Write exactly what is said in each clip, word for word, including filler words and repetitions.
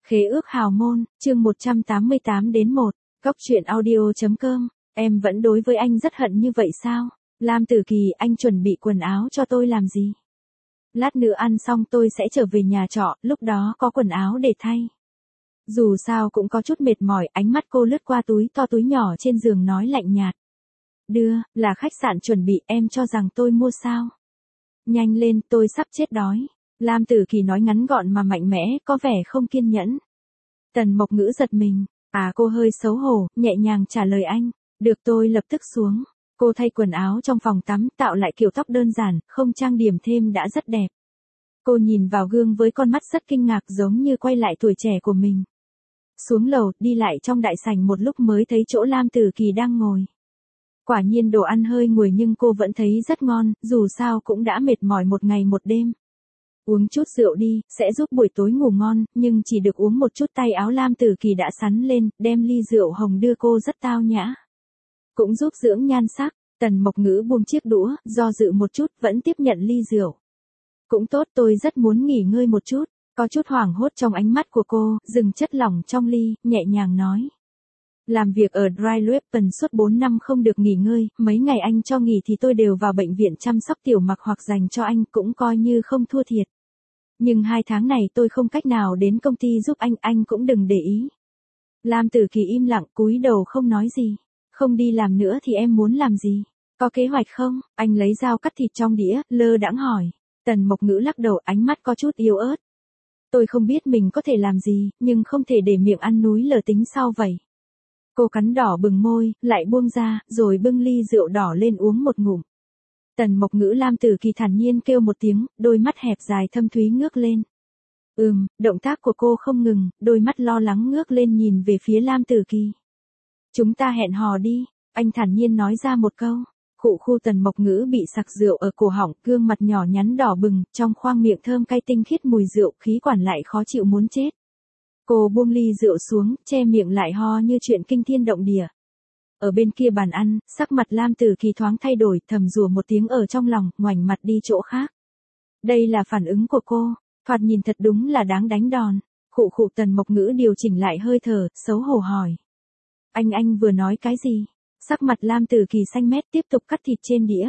Khế ước hào môn, chương một trăm tám mươi tám đến một, Góc truyện audio.com, em vẫn đối với anh rất hận như vậy sao? Lam Tử Kỳ, anh chuẩn bị quần áo cho tôi làm gì? Lát nữa ăn xong tôi sẽ trở về nhà trọ, lúc đó có quần áo để thay. Dù sao cũng có chút mệt mỏi, ánh mắt cô lướt qua túi to túi nhỏ trên giường nói lạnh nhạt. Đưa, là khách sạn chuẩn bị, em cho rằng tôi mua sao? Nhanh lên, tôi sắp chết đói. Lam Tử Kỳ nói ngắn gọn mà mạnh mẽ, có vẻ không kiên nhẫn. Tần Mộc Ngữ giật mình, à cô hơi xấu hổ, nhẹ nhàng trả lời anh, được tôi lập tức xuống. Cô thay quần áo trong phòng tắm, tạo lại kiểu tóc đơn giản, không trang điểm thêm đã rất đẹp. Cô nhìn vào gương với con mắt rất kinh ngạc giống như quay lại tuổi trẻ của mình. Xuống lầu, đi lại trong đại sảnh một lúc mới thấy chỗ Lam Tử Kỳ đang ngồi. Quả nhiên đồ ăn hơi nguội nhưng cô vẫn thấy rất ngon, dù sao cũng đã mệt mỏi một ngày một đêm. Uống chút rượu đi, sẽ giúp buổi tối ngủ ngon, nhưng chỉ được uống một chút. Tay áo Lam Tử Kỳ đã sắn lên, đem ly rượu hồng đưa cô rất tao nhã. Cũng giúp dưỡng nhan sắc, Tần Mộc Ngữ buông chiếc đũa, do dự một chút, vẫn tiếp nhận ly rượu. Cũng tốt, tôi rất muốn nghỉ ngơi một chút, có chút hoảng hốt trong ánh mắt của cô, dừng chất lỏng trong ly, nhẹ nhàng nói. Làm việc ở Dry Weapon suốt bốn năm không được nghỉ ngơi, mấy ngày anh cho nghỉ thì tôi đều vào bệnh viện chăm sóc tiểu mặc hoặc dành cho anh, cũng coi như không thua thiệt. Nhưng hai tháng này tôi không cách nào đến công ty giúp anh, anh cũng đừng để ý. Lam Tử Kỳ im lặng, cúi đầu không nói gì. Không đi làm nữa thì em muốn làm gì? Có kế hoạch không? Anh lấy dao cắt thịt trong đĩa, lơ đãng hỏi. Tần Mộc Ngữ lắc đầu, ánh mắt có chút yếu ớt. Tôi không biết mình có thể làm gì, nhưng không thể để miệng ăn núi lở tính sau vậy. Cô cắn đỏ bừng môi, lại buông ra, rồi bưng ly rượu đỏ lên uống một ngụm. Tần Mộc Ngữ Lam Tử Kỳ thản nhiên kêu một tiếng, đôi mắt hẹp dài thâm thúy ngước lên. Ừm, động tác của cô không ngừng, đôi mắt lo lắng ngước lên nhìn về phía Lam Tử Kỳ. Chúng ta hẹn hò đi, anh thản nhiên nói ra một câu. Khụ khu Tần Mộc Ngữ bị sặc rượu ở cổ họng, gương mặt nhỏ nhắn đỏ bừng, trong khoang miệng thơm cay tinh khiết mùi rượu, khí quản lại khó chịu muốn chết. Cô buông ly rượu xuống, che miệng lại ho như chuyện kinh thiên động địa. Ở bên kia bàn ăn, sắc mặt Lam Tử Kỳ thoáng thay đổi, thầm rủa một tiếng ở trong lòng, ngoảnh mặt đi chỗ khác. Đây là phản ứng của cô, thoạt nhìn thật đúng là đáng đánh đòn. Khụ khụ Tần Mộc Ngữ điều chỉnh lại hơi thở, xấu hổ hỏi. Anh anh vừa nói cái gì? Sắc mặt Lam Tử Kỳ xanh mét tiếp tục cắt thịt trên đĩa.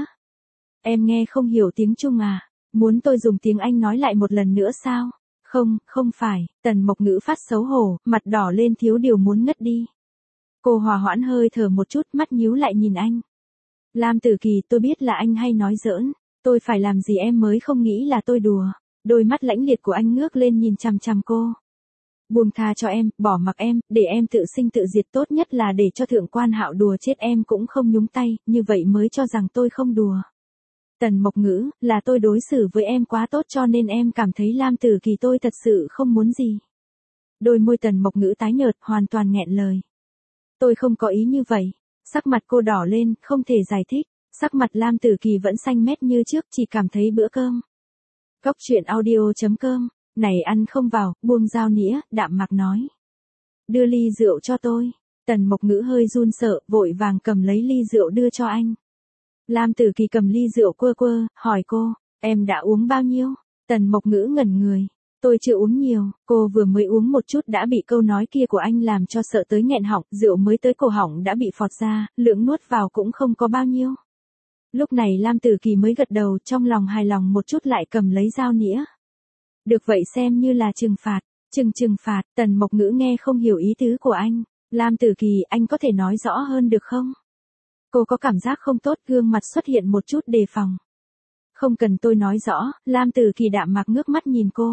Em nghe không hiểu tiếng Trung à? Muốn tôi dùng tiếng Anh nói lại một lần nữa sao? Không, không phải, Tần Mộc Ngữ phát xấu hổ, mặt đỏ lên thiếu điều muốn ngất đi. Cô hòa hoãn hơi thở một chút, mắt nhíu lại nhìn anh. Lam Tử Kỳ, tôi biết là anh hay nói giỡn, tôi phải làm gì em mới không nghĩ là tôi đùa. Đôi mắt lãnh liệt của anh ngước lên nhìn chằm chằm cô. Buông tha cho em, bỏ mặc em, để em tự sinh tự diệt, tốt nhất là để cho Thượng Quan Hạo đùa chết em cũng không nhúng tay, như vậy mới cho rằng tôi không đùa. Tần Mộc Ngữ, là tôi đối xử với em quá tốt cho nên em cảm thấy Lam Tử Kỳ tôi thật sự không muốn gì. Đôi môi Tần Mộc Ngữ tái nhợt, hoàn toàn nghẹn lời. Tôi không có ý như vậy. Sắc mặt cô đỏ lên, không thể giải thích. Sắc mặt Lam Tử Kỳ vẫn xanh mét như trước, chỉ cảm thấy bữa cơm. Góc truyện audio.com, này ăn không vào, buông dao nĩa, đạm mạc nói. Đưa ly rượu cho tôi. Tần Mộc Ngữ hơi run sợ, vội vàng cầm lấy ly rượu đưa cho anh. Lam Tử Kỳ cầm ly rượu quơ quơ, hỏi cô, em đã uống bao nhiêu? Tần Mộc Ngữ ngẩn người. Tôi chưa uống nhiều, cô vừa mới uống một chút đã bị câu nói kia của anh làm cho sợ tới nghẹn họng, rượu mới tới cổ họng đã bị phọt ra, lượng nuốt vào cũng không có bao nhiêu. Lúc này Lam Tử Kỳ mới gật đầu, trong lòng hài lòng một chút lại cầm lấy dao nĩa. Được vậy xem như là trừng phạt, trừng trừng phạt, Tần Mộc Ngữ nghe không hiểu ý tứ của anh. Lam Tử Kỳ, anh có thể nói rõ hơn được không? Cô có cảm giác không tốt, gương mặt xuất hiện một chút đề phòng. Không cần tôi nói rõ, Lam Tử Kỳ đạm mạc ngước mắt nhìn cô.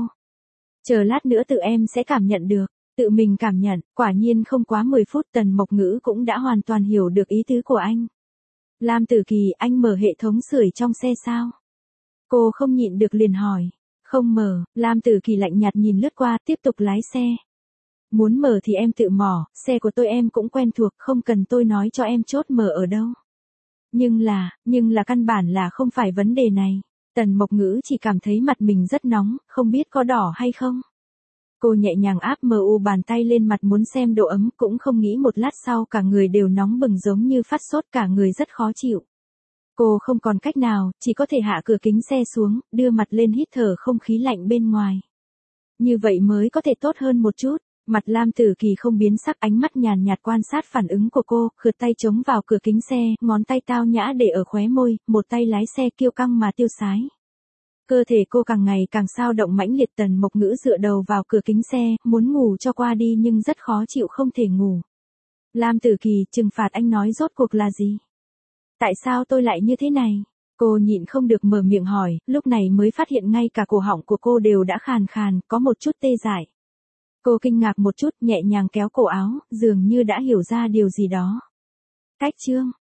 Chờ lát nữa tự em sẽ cảm nhận được, tự mình cảm nhận, quả nhiên không quá mười phút Tần Mộc Ngữ cũng đã hoàn toàn hiểu được ý tứ của anh. Lam Tử Kỳ, anh mở hệ thống sưởi trong xe sao? Cô không nhịn được liền hỏi. Không mở, Lam Tử Kỳ lạnh nhạt nhìn lướt qua, tiếp tục lái xe. Muốn mở thì em tự mò, xe của tôi em cũng quen thuộc, không cần tôi nói cho em chốt mở ở đâu. Nhưng là, nhưng là căn bản là không phải vấn đề này. Tần Mộc Ngữ chỉ cảm thấy mặt mình rất nóng, không biết có đỏ hay không. Cô nhẹ nhàng áp mờ u bàn tay lên mặt muốn xem độ ấm, cũng không nghĩ một lát sau cả người đều nóng bừng giống như phát sốt, cả người rất khó chịu. Cô không còn cách nào, chỉ có thể hạ cửa kính xe xuống, đưa mặt lên hít thở không khí lạnh bên ngoài. Như vậy mới có thể tốt hơn một chút. Mặt Lam Tử Kỳ không biến sắc, ánh mắt nhàn nhạt quan sát phản ứng của cô, khượt tay chống vào cửa kính xe, ngón tay tao nhã để ở khóe môi, một tay lái xe kiêu căng mà tiêu sái. Cơ thể cô càng ngày càng sao động mãnh liệt. Tần Mộc Ngữ dựa đầu vào cửa kính xe, muốn ngủ cho qua đi nhưng rất khó chịu không thể ngủ. Lam Tử Kỳ, trừng phạt anh nói rốt cuộc là gì? Tại sao tôi lại như thế này? Cô nhịn không được mở miệng hỏi, lúc này mới phát hiện ngay cả cổ họng của cô đều đã khàn khàn, có một chút tê dại. Cô kinh ngạc một chút, nhẹ nhàng kéo cổ áo, dường như đã hiểu ra điều gì đó. Cách chương